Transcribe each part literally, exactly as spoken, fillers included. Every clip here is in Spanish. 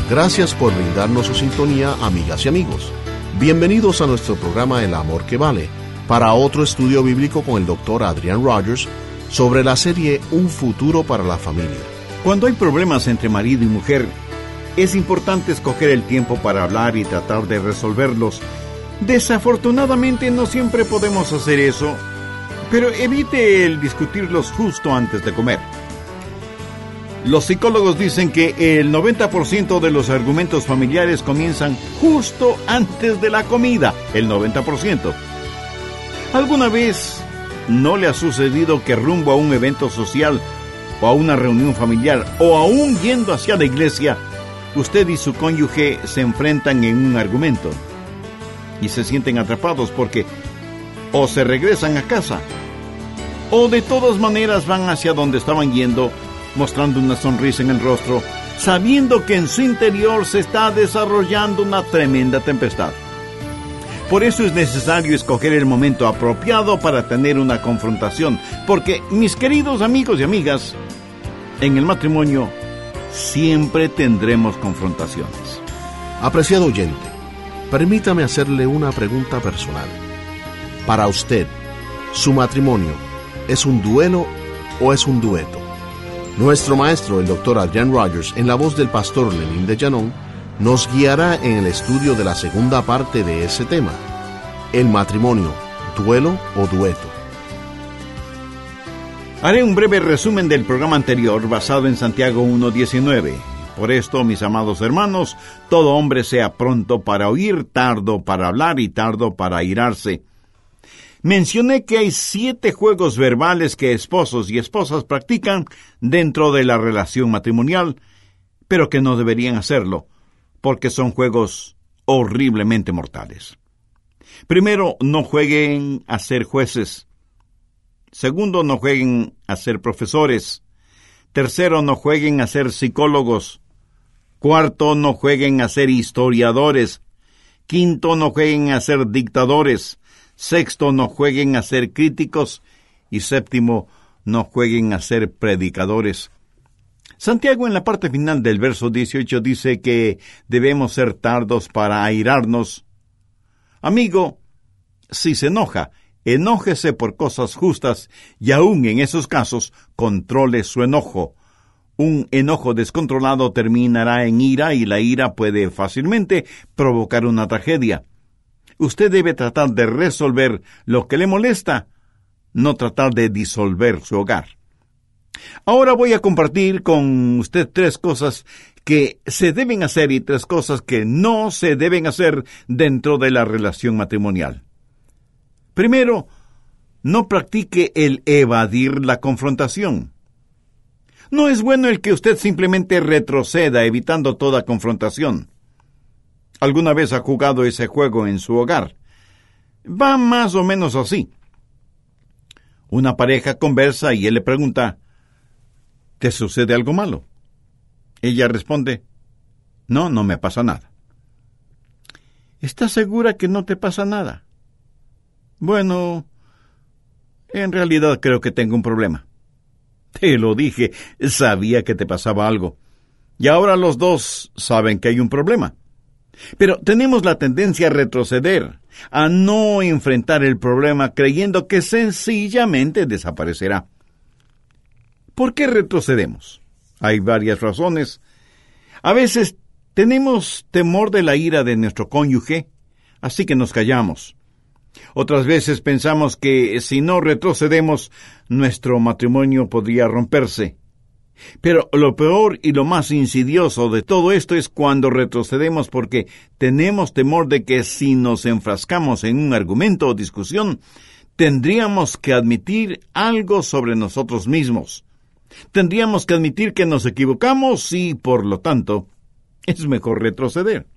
Gracias por brindarnos su sintonía, amigas y amigos. Bienvenidos a nuestro programa El Amor que Vale, para otro estudio bíblico con el doctor Adrian Rogers sobre la serie Un futuro para la familia. Cuando hay problemas entre marido y mujer, es importante escoger el tiempo para hablar y tratar de resolverlos. Desafortunadamente no siempre podemos hacer eso, pero evite el discutirlos justo antes de comer. Los psicólogos dicen que el noventa por ciento de los argumentos familiares comienzan justo antes de la comida, el noventa por ciento. ¿Alguna vez no le ha sucedido que rumbo a un evento social o a una reunión familiar o aún yendo hacia la iglesia, usted y su cónyuge se enfrentan en un argumento y se sienten atrapados porque o se regresan a casa o de todas maneras van hacia donde estaban yendo, mostrando una sonrisa en el rostro, sabiendo que en su interior se está desarrollando una tremenda tempestad? Por eso es necesario escoger el momento apropiado para tener una confrontación, porque, mis queridos amigos y amigas, en el matrimonio siempre tendremos confrontaciones. Apreciado oyente, permítame hacerle una pregunta personal. Para usted, ¿su matrimonio es un duelo o es un dueto? Nuestro maestro, el doctor Adrian Rogers, en la voz del pastor Lenín de Llanón, nos guiará en el estudio de la segunda parte de ese tema, el matrimonio, duelo o dueto. Haré un breve resumen del programa anterior basado en Santiago uno diecinueve. Por esto, mis amados hermanos, todo hombre sea pronto para oír, tardo para hablar y tardo para airarse. Mencioné que hay siete juegos verbales que esposos y esposas practican dentro de la relación matrimonial, pero que no deberían hacerlo, porque son juegos horriblemente mortales. Primero, no jueguen a ser jueces. Segundo, no jueguen a ser profesores. Tercero, no jueguen a ser psicólogos. Cuarto, no jueguen a ser historiadores. Quinto, no jueguen a ser dictadores. Sexto, no jueguen a ser críticos. Y séptimo, no jueguen a ser predicadores. Santiago en la parte final del verso dieciocho dice que debemos ser tardos para airarnos. Amigo, si se enoja, enójese por cosas justas y aún en esos casos controle su enojo. Un enojo descontrolado terminará en ira y la ira puede fácilmente provocar una tragedia. Usted debe tratar de resolver lo que le molesta, no tratar de disolver su hogar. Ahora voy a compartir con usted tres cosas que se deben hacer y tres cosas que no se deben hacer dentro de la relación matrimonial. Primero, no practique el evadir la confrontación. No es bueno el que usted simplemente retroceda evitando toda confrontación. ¿Alguna vez ha jugado ese juego en su hogar? Va más o menos así. Una pareja conversa y él le pregunta, ¿te sucede algo malo? Ella responde, no, no me pasa nada. ¿Estás segura que no te pasa nada? Bueno, en realidad creo que tengo un problema. Te lo dije, sabía que te pasaba algo. Y ahora los dos saben que hay un problema. Pero tenemos la tendencia a retroceder, a no enfrentar el problema creyendo que sencillamente desaparecerá. ¿Por qué retrocedemos? Hay varias razones. A veces tenemos temor de la ira de nuestro cónyuge, así que nos callamos. Otras veces pensamos que si no retrocedemos, nuestro matrimonio podría romperse. Pero lo peor y lo más insidioso de todo esto es cuando retrocedemos porque tenemos temor de que si nos enfrascamos en un argumento o discusión, tendríamos que admitir algo sobre nosotros mismos. Tendríamos que admitir que nos equivocamos y, por lo tanto, es mejor retroceder.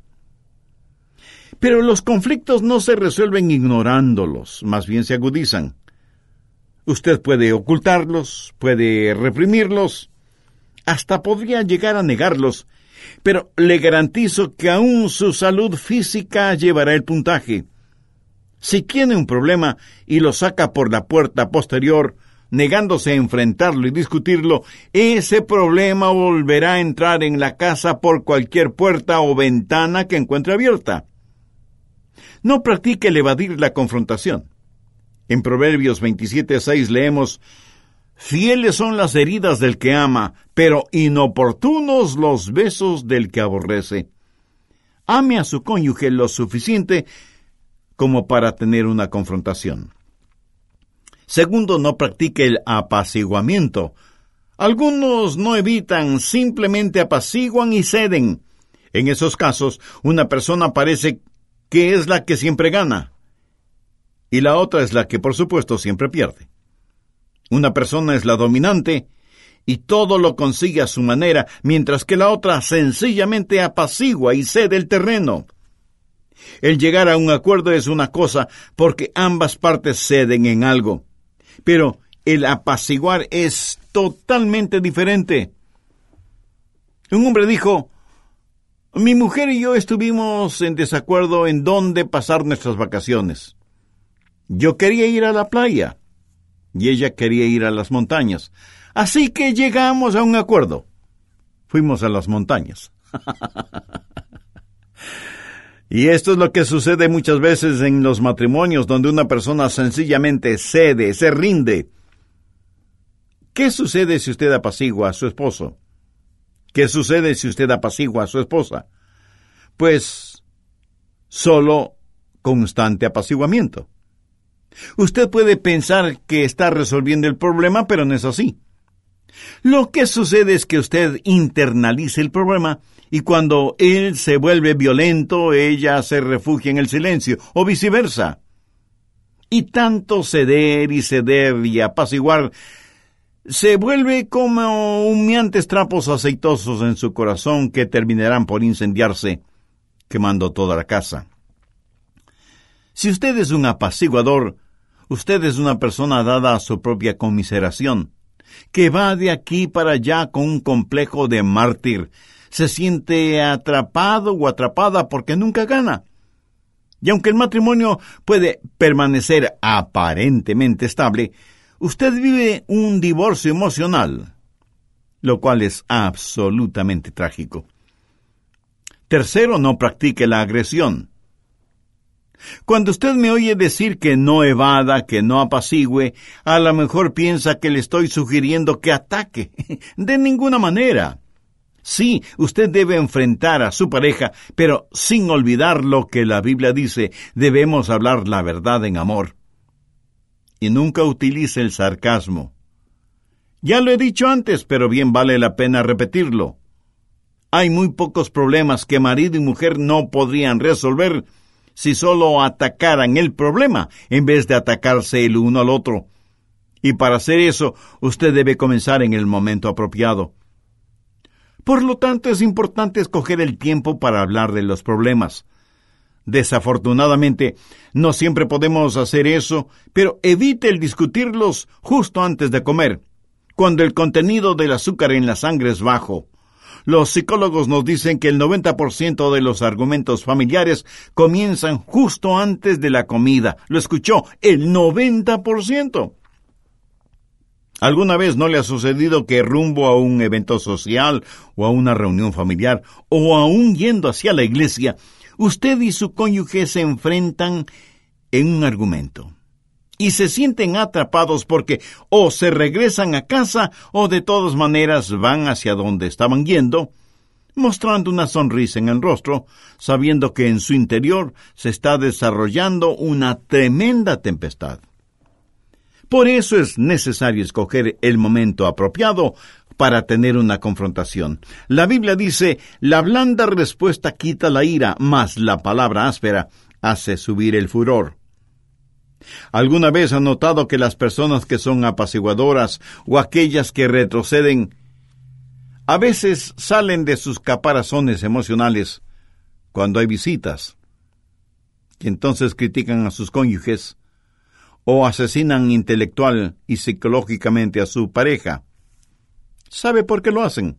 Pero los conflictos no se resuelven ignorándolos, más bien se agudizan. Usted puede ocultarlos, puede reprimirlos, hasta podría llegar a negarlos, pero le garantizo que aún su salud física llevará el puntaje. Si tiene un problema y lo saca por la puerta posterior, negándose a enfrentarlo y discutirlo, ese problema volverá a entrar en la casa por cualquier puerta o ventana que encuentre abierta. No practique el evadir la confrontación. En Proverbios veintisiete seis leemos: fieles son las heridas del que ama, pero inoportunos los besos del que aborrece. Ame a su cónyuge lo suficiente como para tener una confrontación. Segundo, no practique el apaciguamiento. Algunos no evitan, simplemente apaciguan y ceden. En esos casos, una persona parece que es la que siempre gana, y la otra es la que, por supuesto, siempre pierde. Una persona es la dominante y todo lo consigue a su manera, mientras que la otra sencillamente apacigua y cede el terreno. El llegar a un acuerdo es una cosa porque ambas partes ceden en algo, pero el apaciguar es totalmente diferente. Un hombre dijo: mi mujer y yo estuvimos en desacuerdo en dónde pasar nuestras vacaciones. Yo quería ir a la playa y ella quería ir a las montañas. Así que llegamos a un acuerdo. Fuimos a las montañas. Y esto es lo que sucede muchas veces en los matrimonios, donde una persona sencillamente cede, se rinde. ¿Qué sucede si usted apacigua a su esposo? ¿Qué sucede si usted apacigua a su esposa? Pues solo constante apaciguamiento. Usted puede pensar que está resolviendo el problema, pero no es así. Lo que sucede es que usted internaliza el problema y cuando él se vuelve violento, ella se refugia en el silencio, o viceversa. Y tanto ceder y ceder y apaciguar se vuelve como humeantes trapos aceitosos en su corazón que terminarán por incendiarse, quemando toda la casa. Si usted es un apaciguador, usted es una persona dada a su propia conmiseración, que va de aquí para allá con un complejo de mártir. Se siente atrapado o atrapada porque nunca gana. Y aunque el matrimonio puede permanecer aparentemente estable, usted vive un divorcio emocional, lo cual es absolutamente trágico. Tercero, no practique la agresión. Cuando usted me oye decir que no evada, que no apacigüe, a lo mejor piensa que le estoy sugiriendo que ataque. De ninguna manera. Sí, usted debe enfrentar a su pareja, pero sin olvidar lo que la Biblia dice, debemos hablar la verdad en amor. Y nunca utilice el sarcasmo. Ya lo he dicho antes, pero bien vale la pena repetirlo. Hay muy pocos problemas que marido y mujer no podrían resolver si solo atacaran el problema en vez de atacarse el uno al otro. Y para hacer eso, usted debe comenzar en el momento apropiado. Por lo tanto, es importante escoger el tiempo para hablar de los problemas. Desafortunadamente, no siempre podemos hacer eso, pero evite el discutirlos justo antes de comer, cuando el contenido del azúcar en la sangre es bajo. Los psicólogos nos dicen que el noventa por ciento de los argumentos familiares comienzan justo antes de la comida. ¿Lo escuchó? El noventa por ciento. ¿Alguna vez no le ha sucedido que rumbo a un evento social o a una reunión familiar o aún yendo hacia la iglesia, usted y su cónyuge se enfrentan en un argumento y se sienten atrapados porque o se regresan a casa o de todas maneras van hacia donde estaban yendo, mostrando una sonrisa en el rostro, sabiendo que en su interior se está desarrollando una tremenda tempestad? Por eso es necesario escoger el momento apropiado para tener una confrontación. La Biblia dice: la blanda respuesta quita la ira, mas la palabra áspera hace subir el furor. ¿Alguna vez ha notado que las personas que son apaciguadoras o aquellas que retroceden a veces salen de sus caparazones emocionales cuando hay visitas, y entonces critican a sus cónyuges o asesinan intelectual y psicológicamente a su pareja? ¿Sabe por qué lo hacen?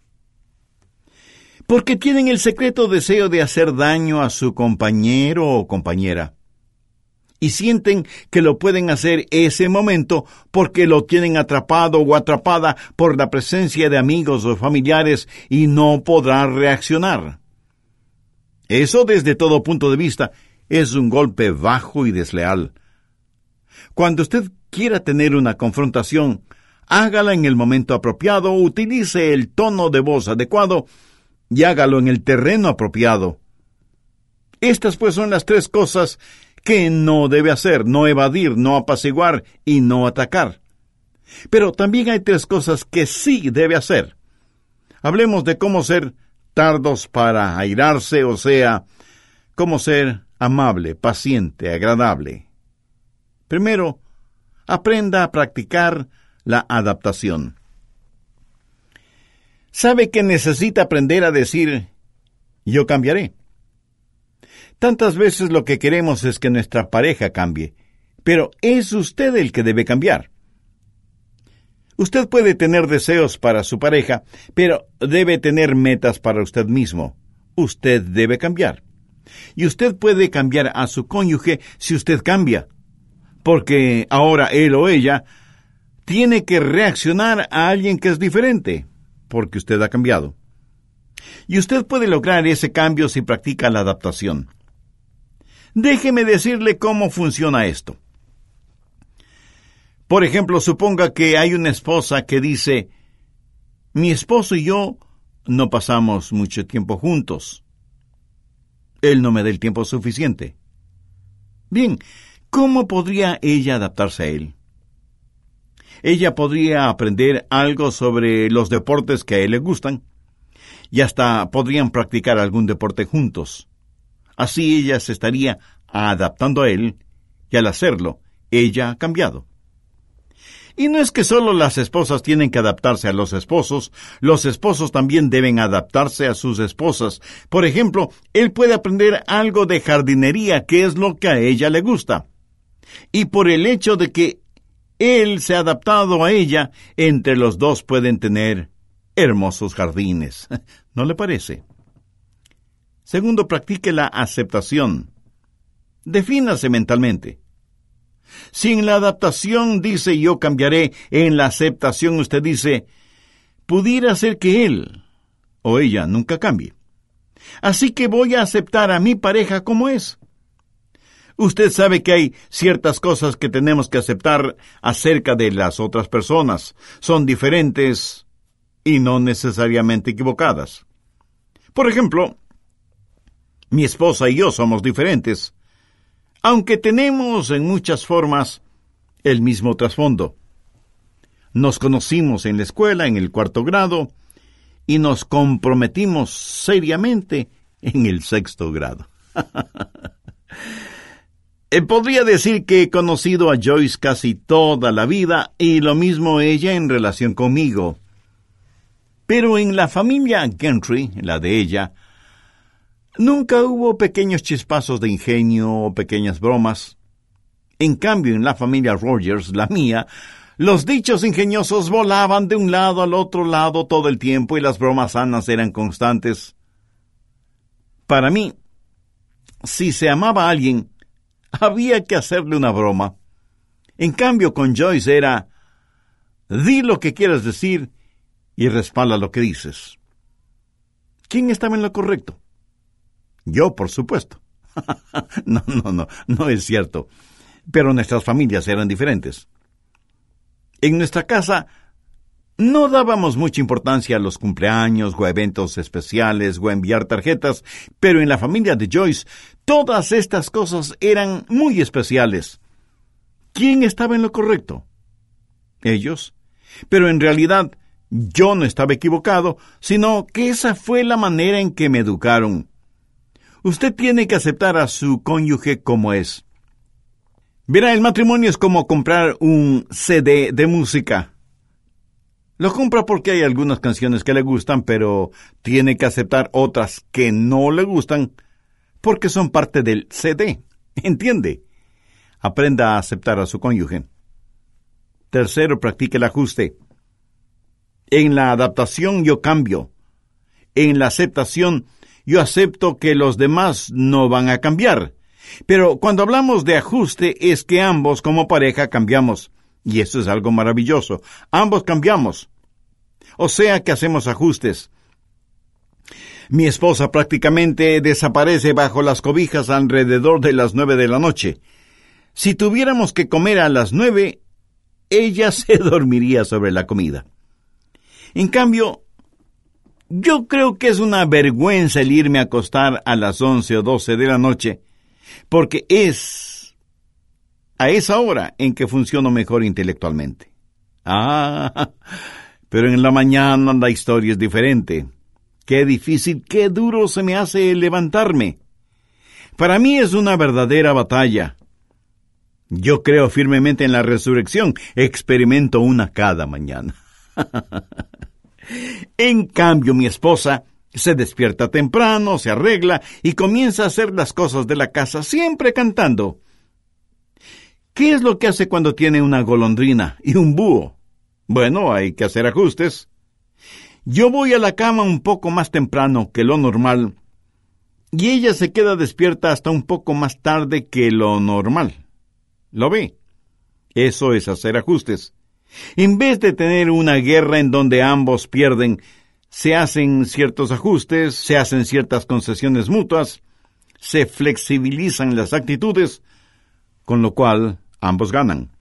Porque tienen el secreto deseo de hacer daño a su compañero o compañera. y sienten que lo pueden hacer ese momento porque lo tienen atrapado o atrapada por la presencia de amigos o familiares y no podrá reaccionar. Eso, desde todo punto de vista, es un golpe bajo y desleal. Cuando usted quiera tener una confrontación, hágala en el momento apropiado, utilice el tono de voz adecuado y hágalo en el terreno apropiado. Estas pues son las tres cosas que no debe hacer: no evadir, no apaciguar y no atacar. Pero también hay tres cosas que sí debe hacer. Hablemos de cómo ser tardos para airarse, o sea, cómo ser amable, paciente, agradable. Primero, aprenda a practicar la adaptación. ¿Sabe que necesita aprender a decir yo cambiaré? Tantas veces lo que queremos es que nuestra pareja cambie, pero es usted el que debe cambiar. Usted puede tener deseos para su pareja, pero debe tener metas para usted mismo. Usted debe cambiar. Y usted puede cambiar a su cónyuge si usted cambia, porque ahora él o ella tiene que reaccionar a alguien que es diferente, porque usted ha cambiado. Y usted puede lograr ese cambio si practica la adaptación. Déjeme decirle cómo funciona esto. Por ejemplo, suponga que hay una esposa que dice: mi esposo y yo no pasamos mucho tiempo juntos. Él no me da el tiempo suficiente. Bien, ¿cómo podría ella adaptarse a él? Ella podría aprender algo sobre los deportes que a él le gustan, y hasta podrían practicar algún deporte juntos. Así ella se estaría adaptando a él, y al hacerlo, ella ha cambiado. Y no es que solo las esposas tienen que adaptarse a los esposos, los esposos también deben adaptarse a sus esposas. Por ejemplo, él puede aprender algo de jardinería, que es lo que a ella le gusta. Y por el hecho de que él se ha adaptado a ella, entre los dos pueden tener hermosos jardines. ¿No le parece? Segundo, practique la aceptación. Defínase mentalmente. Si en la adaptación dice yo cambiaré, en la aceptación usted dice pudiera ser que él o ella nunca cambie. Así que voy a aceptar a mi pareja como es. Usted sabe que hay ciertas cosas que tenemos que aceptar acerca de las otras personas. Son diferentes y no necesariamente equivocadas. Por ejemplo, mi esposa y yo somos diferentes, aunque tenemos en muchas formas el mismo trasfondo. Nos conocimos en la escuela, en el cuarto grado, y nos comprometimos seriamente en el sexto grado. Podría decir que he conocido a Joyce casi toda la vida, y lo mismo ella en relación conmigo. Pero en la familia Gentry, la de ella, nunca hubo pequeños chispazos de ingenio o pequeñas bromas. En cambio, en la familia Rogers, la mía, los dichos ingeniosos volaban de un lado al otro lado todo el tiempo y las bromas sanas eran constantes. Para mí, si se amaba a alguien, había que hacerle una broma. En cambio, con Joyce era: di lo que quieras decir y respalda lo que dices. ¿Quién estaba en lo correcto? Yo, por supuesto. no, no, no, no es cierto. Pero nuestras familias eran diferentes. En nuestra casa no dábamos mucha importancia a los cumpleaños o a eventos especiales o a enviar tarjetas, pero en la familia de Joyce todas estas cosas eran muy especiales. ¿Quién estaba en lo correcto? Ellos. Pero en realidad yo no estaba equivocado, sino que esa fue la manera en que me educaron. Usted tiene que aceptar a su cónyuge como es. Verá, el matrimonio es como comprar un C D de música. Lo compra porque hay algunas canciones que le gustan, pero tiene que aceptar otras que no le gustan porque son parte del C D. ¿Entiende? Aprenda a aceptar a su cónyuge. Tercero, practique el ajuste. En la adaptación yo cambio. En la aceptación yo acepto que los demás no van a cambiar. Pero cuando hablamos de ajuste es que ambos como pareja cambiamos. Y eso es algo maravilloso. Ambos cambiamos. O sea que hacemos ajustes. Mi esposa prácticamente desaparece bajo las cobijas alrededor de las nueve de la noche. Si tuviéramos que comer a las nueve, ella se dormiría sobre la comida. En cambio, yo creo que es una vergüenza el irme a acostar a las once o doce de la noche, porque es a esa hora en que funciono mejor intelectualmente. Ah, pero en la mañana la historia es diferente. Qué difícil, qué duro se me hace levantarme. Para mí es una verdadera batalla. Yo creo firmemente en la resurrección. Experimento una cada mañana. En cambio, mi esposa se despierta temprano, se arregla y comienza a hacer las cosas de la casa, siempre cantando. ¿Qué es lo que hace cuando tiene una golondrina y un búho? Bueno, hay que hacer ajustes. Yo voy a la cama un poco más temprano que lo normal y ella se queda despierta hasta un poco más tarde que lo normal. ¿Lo ve? Eso es hacer ajustes. En vez de tener una guerra en donde ambos pierden, se hacen ciertos ajustes, se hacen ciertas concesiones mutuas, se flexibilizan las actitudes, con lo cual ambos ganan.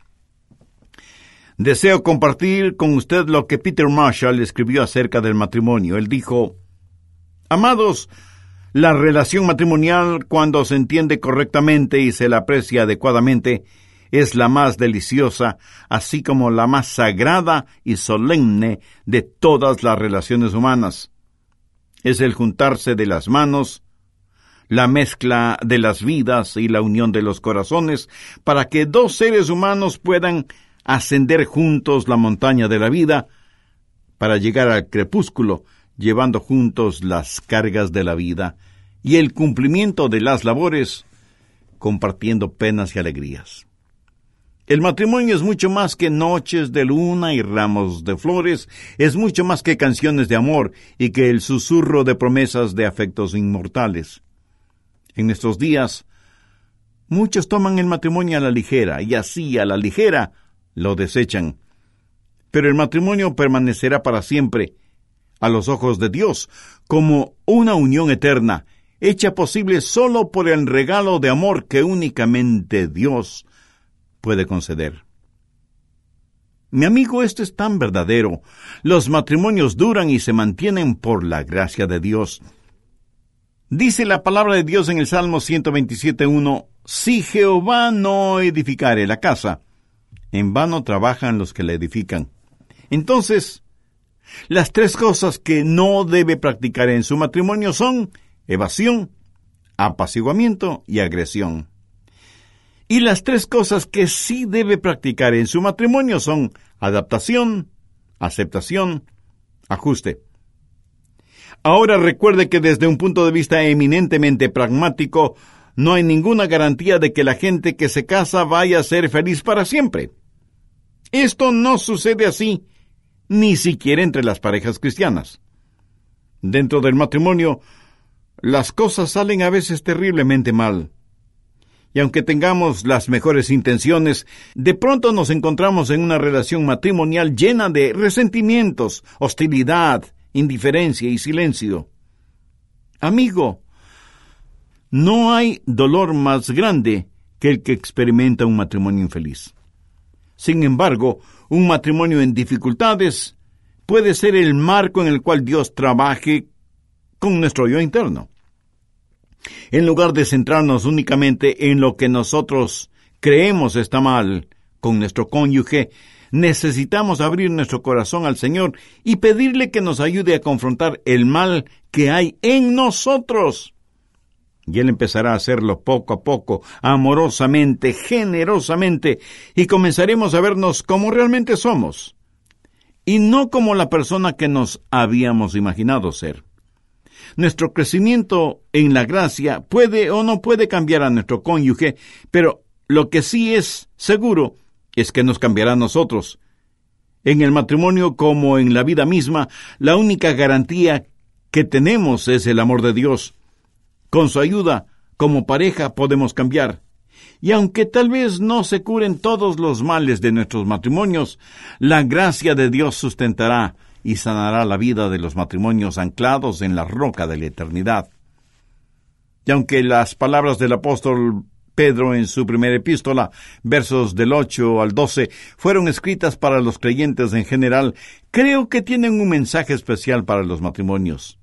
Deseo compartir con usted lo que Peter Marshall escribió acerca del matrimonio. Él dijo: Amados, la relación matrimonial, cuando se entiende correctamente y se la aprecia adecuadamente, es la más deliciosa, así como la más sagrada y solemne de todas las relaciones humanas. Es el juntarse de las manos, la mezcla de las vidas y la unión de los corazones, para que dos seres humanos puedan ascender juntos la montaña de la vida, para llegar al crepúsculo, llevando juntos las cargas de la vida y el cumplimiento de las labores, compartiendo penas y alegrías. El matrimonio es mucho más que noches de luna y ramos de flores, es mucho más que canciones de amor y que el susurro de promesas de afectos inmortales. En nuestros días, muchos toman el matrimonio a la ligera y así a la ligera lo desechan. Pero el matrimonio permanecerá para siempre, a los ojos de Dios, como una unión eterna, hecha posible solo por el regalo de amor que únicamente Dios puede conceder. Mi amigo, esto es tan verdadero. Los matrimonios duran y se mantienen por la gracia de Dios. Dice la palabra de Dios en el Salmo ciento veintisiete uno, si Jehová no edificare la casa, en vano trabajan los que la edifican. Entonces, las tres cosas que no debe practicar en su matrimonio son evasión, apaciguamiento y agresión. Y las tres cosas que sí debe practicar en su matrimonio son adaptación, aceptación, ajuste. Ahora recuerde que desde un punto de vista eminentemente pragmático, no hay ninguna garantía de que la gente que se casa vaya a ser feliz para siempre. Esto no sucede así, ni siquiera entre las parejas cristianas. Dentro del matrimonio, las cosas salen a veces terriblemente mal. Y aunque tengamos las mejores intenciones, de pronto nos encontramos en una relación matrimonial llena de resentimientos, hostilidad, indiferencia y silencio. Amigo, no hay dolor más grande que el que experimenta un matrimonio infeliz. Sin embargo, un matrimonio en dificultades puede ser el marco en el cual Dios trabaje con nuestro yo interno. En lugar de centrarnos únicamente en lo que nosotros creemos está mal con nuestro cónyuge, necesitamos abrir nuestro corazón al Señor y pedirle que nos ayude a confrontar el mal que hay en nosotros. Y Él empezará a hacerlo poco a poco, amorosamente, generosamente, y comenzaremos a vernos como realmente somos, y no como la persona que nos habíamos imaginado ser. Nuestro crecimiento en la gracia puede o no puede cambiar a nuestro cónyuge, pero lo que sí es seguro es que nos cambiará a nosotros. En el matrimonio, como en la vida misma, la única garantía que tenemos es el amor de Dios. Con su ayuda Como pareja podemos cambiar. Y aunque tal vez no se curen todos los males de nuestros matrimonios, la gracia de Dios sustentará y sanará la vida de los matrimonios anclados en la roca de la eternidad. Y aunque las palabras del apóstol Pedro en su primera epístola, versos del ocho al doce, fueron escritas para los creyentes en general, creo que tienen un mensaje especial para los matrimonios.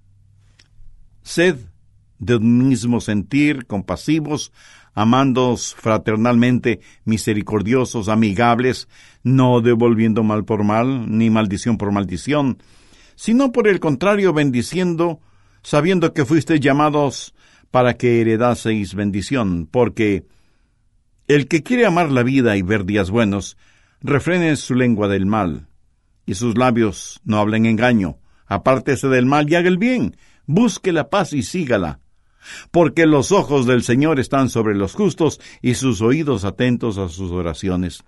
Sed de un mismo sentir, compasivos, amándoos fraternalmente, misericordiosos, amigables, no devolviendo mal por mal, ni maldición por maldición, sino por el contrario bendiciendo, sabiendo que fuisteis llamados para que heredaseis bendición, porque el que quiere amar la vida y ver días buenos, refrene su lengua del mal, y sus labios no hablen engaño, apártese del mal y haga el bien, busque la paz y sígala, porque los ojos del Señor están sobre los justos y sus oídos atentos a sus oraciones.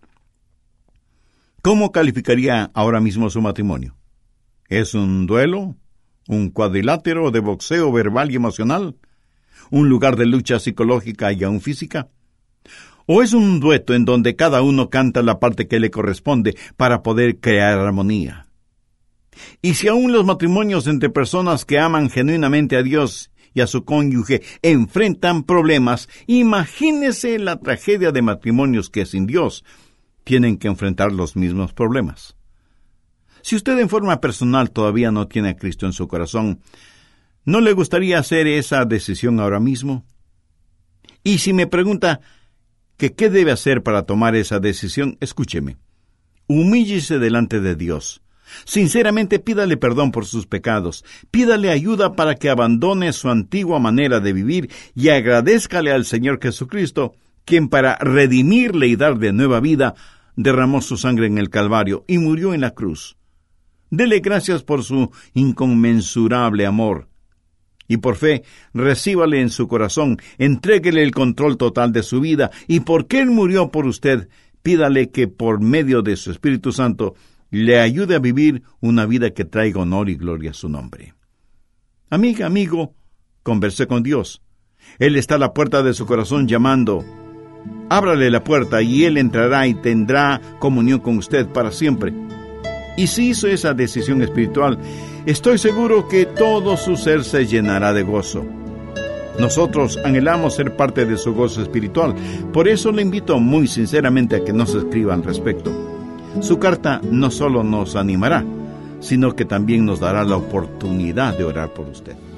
¿Cómo calificaría ahora mismo su matrimonio? ¿Es un duelo? ¿Un cuadrilátero de boxeo verbal y emocional? ¿Un lugar de lucha psicológica y aún física? ¿O es un dueto en donde cada uno canta la parte que le corresponde para poder crear armonía? Y si aún los matrimonios entre personas que aman genuinamente a Dios y a su cónyuge enfrentan problemas, imagínese la tragedia de matrimonios que sin Dios tienen que enfrentar los mismos problemas. Si usted en forma personal todavía no tiene a Cristo en su corazón, ¿no le gustaría hacer esa decisión ahora mismo? Y si me pregunta que qué debe hacer para tomar esa decisión, escúcheme. Humíllese delante de Dios. Sinceramente pídale perdón por sus pecados, pídale ayuda para que abandone su antigua manera de vivir y agradézcale al Señor Jesucristo, quien para redimirle y darle nueva vida, derramó su sangre en el Calvario y murió en la cruz. Dele gracias por su inconmensurable amor. Y por fe, recíbale en su corazón, entréguele el control total de su vida, y porque Él murió por usted, pídale que por medio de su Espíritu Santo le ayude a vivir una vida que traiga honor y gloria a su nombre. Amiga, amigo, converse con Dios. Él está a la puerta de su corazón llamando. Ábrale la puerta y Él entrará y tendrá comunión con usted para siempre. Y si hizo esa decisión espiritual, estoy seguro que todo su ser se llenará de gozo. Nosotros anhelamos ser parte de su gozo espiritual, por eso le invito muy sinceramente a que nos escriba al respecto. Su carta no solo nos animará, sino que también nos dará la oportunidad de orar por usted.